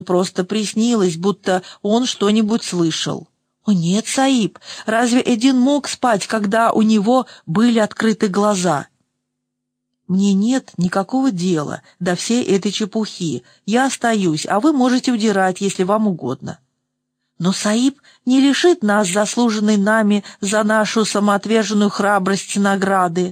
просто приснилось, будто он что-нибудь слышал». «О нет, Саиб, разве Эдин мог спать, когда у него были открыты глаза?» «Мне нет никакого дела до всей этой чепухи. Я остаюсь, а вы можете удирать, если вам угодно». «Но Саиб не лишит нас заслуженной нами за нашу самоотверженную храбрость награды».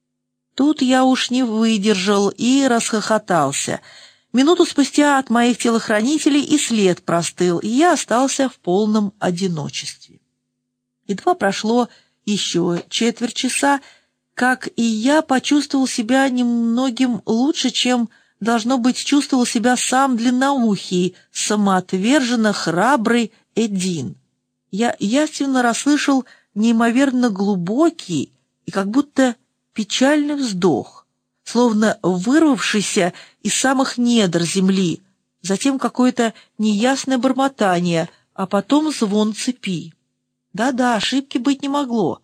Тут я уж не выдержал и расхохотался. Минуту спустя от моих телохранителей и след простыл, и я остался в полном одиночестве. Едва прошло еще четверть часа, как и я почувствовал себя немногим лучше, чем, должно быть, чувствовал себя сам длинноухий, самоотверженно храбрый Эдин. Я явственно расслышал неимоверно глубокий и как будто печальный вздох, словно вырвавшийся из самых недр земли, затем какое-то неясное бормотание, а потом звон цепи. Да-да, ошибки быть не могло.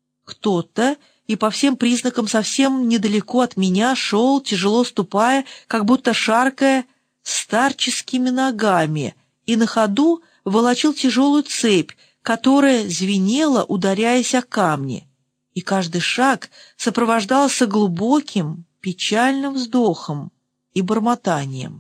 Кто-то, и по всем признакам совсем недалеко от меня, шел, тяжело ступая, как будто шаркая старческими ногами, и на ходу волочил тяжелую цепь, которая звенела, ударяясь о камни. И каждый шаг сопровождался глубоким, печальным вздохом и бормотанием.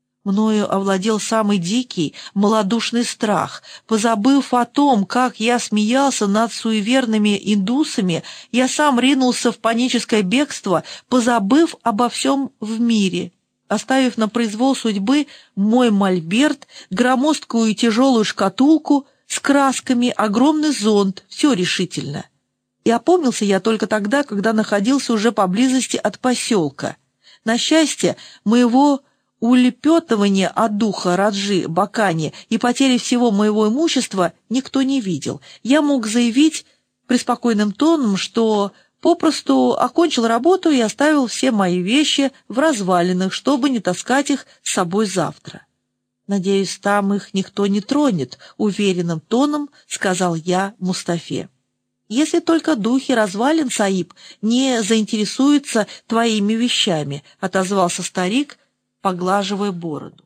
Мною овладел самый дикий, малодушный страх. Позабыв о том, как я смеялся над суеверными индусами, я сам ринулся в паническое бегство, позабыв обо всем в мире, оставив на произвол судьбы мой мольберт, громоздкую и тяжелую шкатулку с красками, огромный зонт, все решительно. И опомнился я только тогда, когда находился уже поблизости от поселка. На счастье, моего улепетывания от духа Раджи Бакани и потери всего моего имущества никто не видел. Я мог заявить преспокойным тоном, что попросту окончил работу и оставил все мои вещи в развалинах, чтобы не таскать их с собой завтра. «Надеюсь, там их никто не тронет», — уверенным тоном сказал я Мустафе. «Если только духи развалин, Саиб, не заинтересуются твоими вещами», — отозвался старик, поглаживая бороду.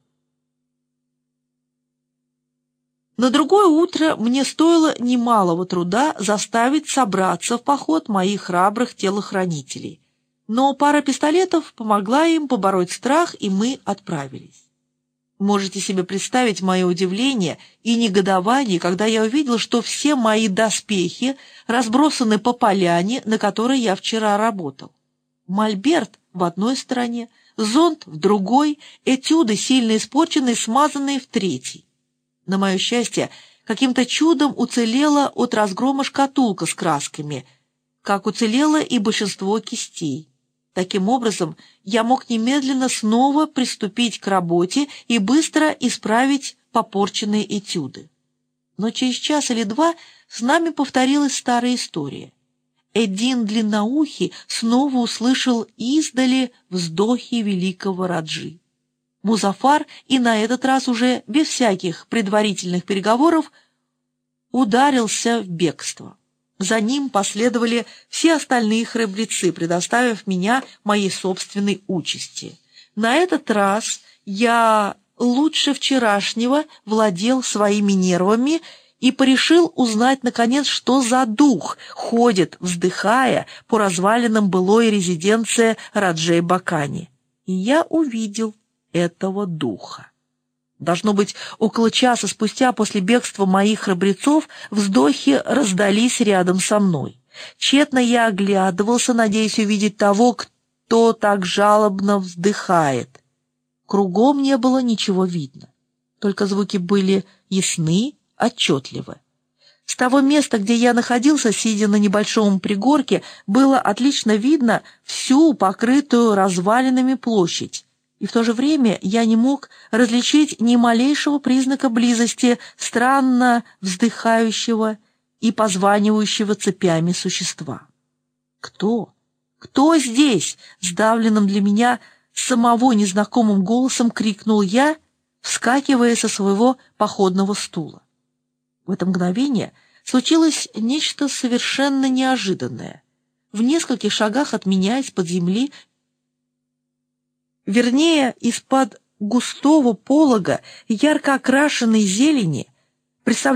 На другое утро мне стоило немалого труда заставить собраться в поход моих храбрых телохранителей, но пара пистолетов помогла им побороть страх, и мы отправились. Можете себе представить мое удивление и негодование, когда я увидел, что все мои доспехи разбросаны по поляне, на которой я вчера работал. Мольберт в одной стороне, зонт в другой, этюды сильно испорченные, смазанные в третьей. На мое счастье, каким-то чудом уцелела от разгрома шкатулка с красками, как уцелело и большинство кистей. Таким образом, я мог немедленно снова приступить к работе и быстро исправить попорченные этюды. Но через час или два с нами повторилась старая история. Эдин Длинноухий снова услышал издали вздохи великого Раджи. Музафар, и на этот раз уже без всяких предварительных переговоров, ударился в бегство. За ним последовали все остальные храбрецы, предоставив меня моей собственной участи. На этот раз я лучше вчерашнего владел своими нервами и порешил узнать, наконец, что за дух ходит, вздыхая, по развалинам былой резиденции Раджей Бакани. И я увидел этого духа. Должно быть, около часа спустя после бегства моих храбрецов вздохи раздались рядом со мной. Тщетно я оглядывался, надеясь увидеть того, кто так жалобно вздыхает. Кругом не было ничего видно. Только звуки были ясны, отчетливы. С того места, где я находился, сидя на небольшом пригорке, было отлично видно всю покрытую развалинами площадь. И в то же время я не мог различить ни малейшего признака близости странно вздыхающего и позванивающего цепями существа. «Кто? Кто здесь?» — сдавленным для меня самого незнакомым голосом крикнул я, вскакивая со своего походного стула. В это мгновение случилось нечто совершенно неожиданное. В нескольких шагах от меня из-под земли, вернее, из-под густого полога ярко окрашенной зелени, представляет